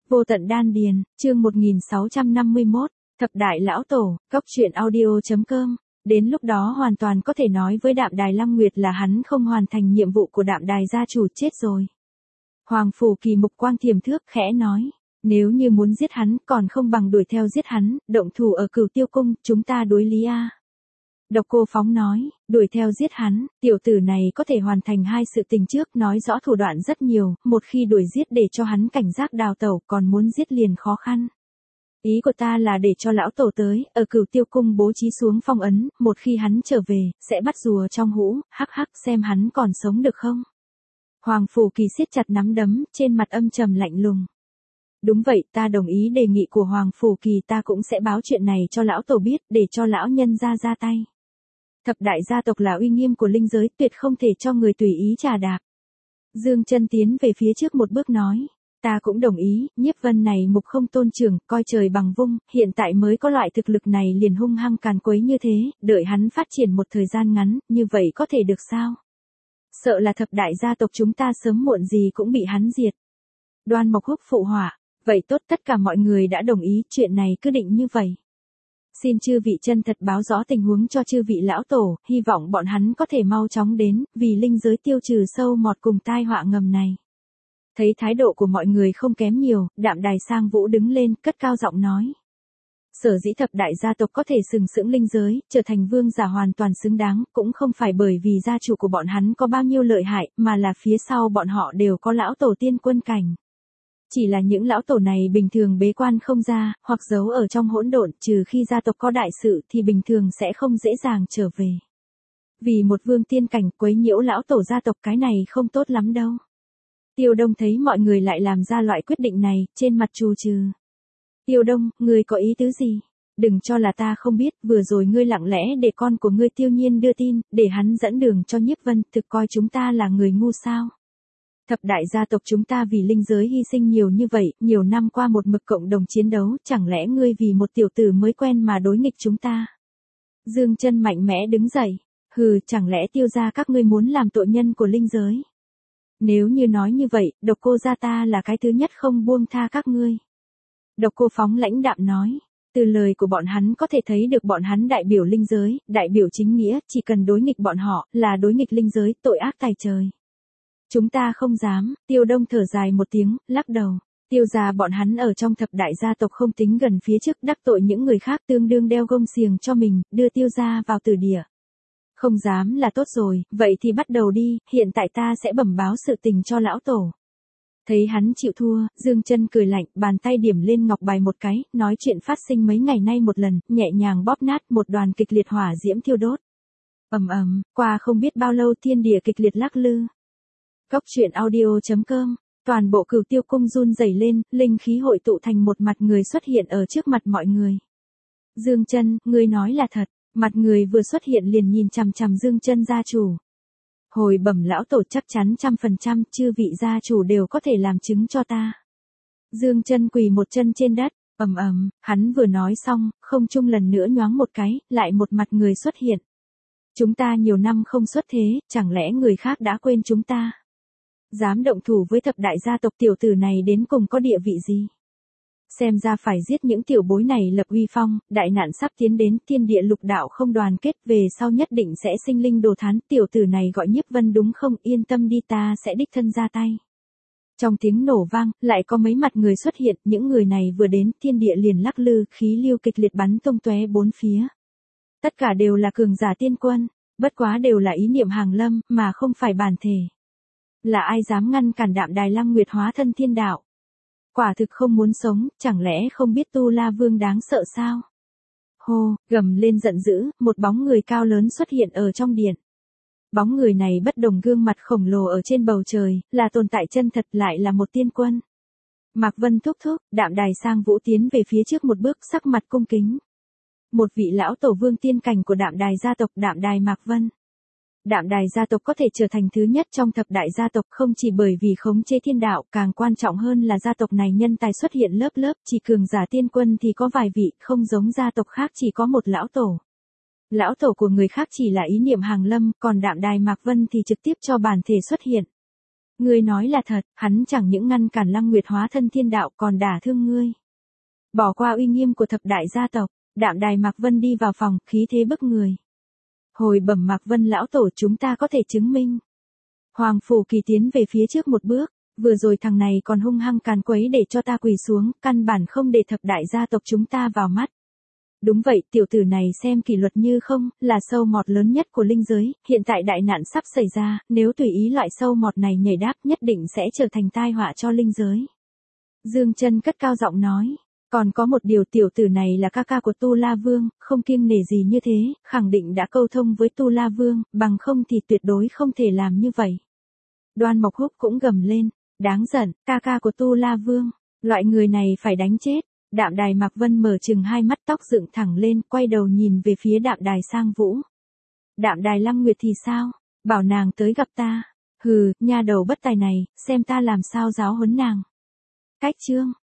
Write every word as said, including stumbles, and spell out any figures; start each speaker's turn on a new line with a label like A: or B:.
A: Vô tận đan điền, chương một nghìn sáu trăm năm mươi mốt, thập đại lão tổ, cốc truyện audio chấm com. Đến lúc đó hoàn toàn có thể nói với Đạm Đài Lăng Nguyệt là hắn không hoàn thành nhiệm vụ của Đạm Đài gia chủ chết rồi. Hoàng Phủ Kỳ mục quang thiềm thước khẽ nói, nếu như muốn giết hắn còn không bằng đuổi theo giết hắn, động thủ ở Cửu Tiêu Cung, chúng ta đối lý a. Độc Cô Phóng nói, đuổi theo giết hắn, tiểu tử này có thể hoàn thành hai sự tình trước, nói rõ thủ đoạn rất nhiều, một khi đuổi giết để cho hắn cảnh giác đào tẩu, còn muốn giết liền khó khăn. Ý của ta là để cho lão tổ tới, ở Cửu Tiêu Cung bố trí xuống phong ấn, một khi hắn trở về, sẽ bắt rùa trong hũ, hắc hắc xem hắn còn sống được không. Hoàng Phủ Kỳ siết chặt nắm đấm, trên mặt âm trầm lạnh lùng. Đúng vậy, ta đồng ý đề nghị của Hoàng Phủ Kỳ, ta cũng sẽ báo chuyện này cho lão tổ biết, để cho lão nhân ra ra tay. Thập đại gia tộc là uy nghiêm của linh giới, tuyệt không thể cho người tùy ý trà đạp. Dương Chân tiến về phía trước một bước nói, ta cũng đồng ý, Nhiếp Vân này mục không tôn trưởng, coi trời bằng vung, hiện tại mới có loại thực lực này liền hung hăng càn quấy như thế, đợi hắn phát triển một thời gian ngắn, như vậy có thể được sao? Sợ là thập đại gia tộc chúng ta sớm muộn gì cũng bị hắn diệt. Đoan Mộc Húc phụ họa, vậy tốt, tất cả mọi người đã đồng ý, chuyện này cứ định như vậy. Xin chư vị chân thật báo rõ tình huống cho chư vị lão tổ, hy vọng bọn hắn có thể mau chóng đến, vì linh giới tiêu trừ sâu mọt cùng tai họa ngầm này. Thấy thái độ của mọi người không kém nhiều, Đạm Đài Sang Vũ đứng lên, cất cao giọng nói. Sở dĩ thập đại gia tộc có thể sừng sững linh giới, trở thành vương giả hoàn toàn xứng đáng, cũng không phải bởi vì gia chủ của bọn hắn có bao nhiêu lợi hại, mà là phía sau bọn họ đều có lão tổ tiên quân cảnh. Chỉ là những lão tổ này bình thường bế quan không ra, hoặc giấu ở trong hỗn độn, trừ khi gia tộc có đại sự thì bình thường sẽ không dễ dàng trở về. Vì một vương tiên cảnh quấy nhiễu lão tổ gia tộc cái này không tốt lắm đâu. Tiêu Đông thấy mọi người lại làm ra loại quyết định này, trên mặt trù trừ. Tiêu Đông, ngươi có ý tứ gì? Đừng cho là ta không biết, vừa rồi ngươi lặng lẽ để con của ngươi Tiêu Nhiên đưa tin, để hắn dẫn đường cho Nhiếp Vân, thực coi chúng ta là người ngu sao? Thập đại gia tộc chúng ta vì linh giới hy sinh nhiều như vậy, nhiều năm qua một mực cộng đồng chiến đấu, chẳng lẽ ngươi vì một tiểu tử mới quen mà đối nghịch chúng ta? Dương Chân mạnh mẽ đứng dậy, hừ, chẳng lẽ Tiêu gia các ngươi muốn làm tội nhân của linh giới? Nếu như nói như vậy, Độc Cô gia ta là cái thứ nhất không buông tha các ngươi. Độc Cô Phóng lãnh đạm nói, từ lời của bọn hắn có thể thấy được bọn hắn đại biểu linh giới, đại biểu chính nghĩa, chỉ cần đối nghịch bọn họ, là đối nghịch linh giới, tội ác tày trời. Chúng ta không dám, Tiêu Đông thở dài một tiếng, lắc đầu. Tiêu gia bọn hắn ở trong thập đại gia tộc không tính gần phía trước, đắc tội những người khác tương đương đeo gông xiềng cho mình, đưa Tiêu gia vào tử địa. Không dám là tốt rồi, vậy thì bắt đầu đi, hiện tại ta sẽ bẩm báo sự tình cho lão tổ. Thấy hắn chịu thua, Dương Chân cười lạnh, bàn tay điểm lên ngọc bài một cái, nói chuyện phát sinh mấy ngày nay một lần, nhẹ nhàng bóp nát một đoàn kịch liệt hỏa diễm thiêu đốt. Ầm ầm, qua không biết bao lâu thiên địa kịch liệt lắc lư. Cốc truyện audio chấm com, toàn bộ Cửu Tiêu Cung run rẩy lên, linh khí hội tụ thành một mặt người xuất hiện ở trước mặt mọi người. Dương Chân, ngươi nói là thật? Mặt người vừa xuất hiện liền nhìn chằm chằm Dương Chân gia chủ. Hồi bẩm lão tổ, chắc chắn trăm phần trăm, chư vị gia chủ đều có thể làm chứng cho ta. Dương Chân quỳ một chân trên đất, ầm ầm, hắn vừa nói xong, không trung lần nữa nhoáng một cái, lại một mặt người xuất hiện. Chúng ta nhiều năm không xuất thế, chẳng lẽ người khác đã quên chúng ta? Dám động thủ với thập đại gia tộc, tiểu tử này đến cùng có địa vị gì? Xem ra phải giết những tiểu bối này lập uy phong, đại nạn sắp tiến đến, thiên địa lục đạo không đoàn kết, về sau nhất định sẽ sinh linh đồ thán, tiểu tử này gọi Nhiếp Vân đúng không? Yên tâm đi, ta sẽ đích thân ra tay. Trong tiếng nổ vang, lại có mấy mặt người xuất hiện, những người này vừa đến, thiên địa liền lắc lư, khí lưu kịch liệt bắn tung tóe bốn phía. Tất cả đều là cường giả tiên quân, bất quá đều là ý niệm hàng lâm, mà không phải bản thể. Là ai dám ngăn cản Đạm Đài Lăng Nguyệt hóa thân thiên đạo? Quả thực không muốn sống, chẳng lẽ không biết Tu La Vương đáng sợ sao? Hô, gầm lên giận dữ, một bóng người cao lớn xuất hiện ở trong điện. Bóng người này bất đồng, gương mặt khổng lồ ở trên bầu trời, là tồn tại chân thật, lại là một tiên quân. Mạc Vân thúc thúc, Đạm Đài Sang Vũ tiến về phía trước một bước, sắc mặt cung kính. Một vị lão tổ vương tiên cảnh của Đạm Đài gia tộc, Đạm Đài Mạc Vân. Đạm Đài gia tộc có thể trở thành thứ nhất trong thập đại gia tộc không chỉ bởi vì khống chế thiên đạo, càng quan trọng hơn là gia tộc này nhân tài xuất hiện lớp lớp, chỉ cường giả tiên quân thì có vài vị, không giống gia tộc khác chỉ có một lão tổ. Lão tổ của người khác chỉ là ý niệm hàng lâm, còn Đạm Đài Mạc Vân thì trực tiếp cho bản thể xuất hiện. Ngươi nói là thật, hắn chẳng những ngăn cản Lăng Nguyệt hóa thân thiên đạo còn đả thương ngươi. Bỏ qua uy nghiêm của thập đại gia tộc, Đạm Đài Mạc Vân đi vào phòng, khí thế bức người. Hồi bẩm Mạc Vân lão tổ, chúng ta có thể chứng minh. Hoàng Phủ Kỳ tiến về phía trước một bước, vừa rồi thằng này còn hung hăng càn quấy để cho ta quỳ xuống, căn bản không để thập đại gia tộc chúng ta vào mắt. Đúng vậy, tiểu tử này xem kỷ luật như không, là sâu mọt lớn nhất của linh giới, hiện tại đại nạn sắp xảy ra, nếu tùy ý loại sâu mọt này nhảy đáp nhất định sẽ trở thành tai họa cho linh giới. Dương Chân cất cao giọng nói, còn có một điều, tiểu tử này là ca ca của Tu La Vương, không kiêng nể gì như thế, khẳng định đã câu thông với Tu La Vương, bằng không thì tuyệt đối không thể làm như vậy. Đoan Mộc Húc cũng gầm lên, đáng giận, ca ca của Tu La Vương, loại người này phải đánh chết. Đạm Đài Mạc Vân mở trừng hai mắt, tóc dựng thẳng lên, quay đầu nhìn về phía Đạm Đài Sang Vũ. Đạm Đài Lăng Nguyệt thì sao? Bảo nàng tới gặp ta. Hừ, nha đầu bất tài này, xem ta làm sao giáo huấn nàng. Cách chương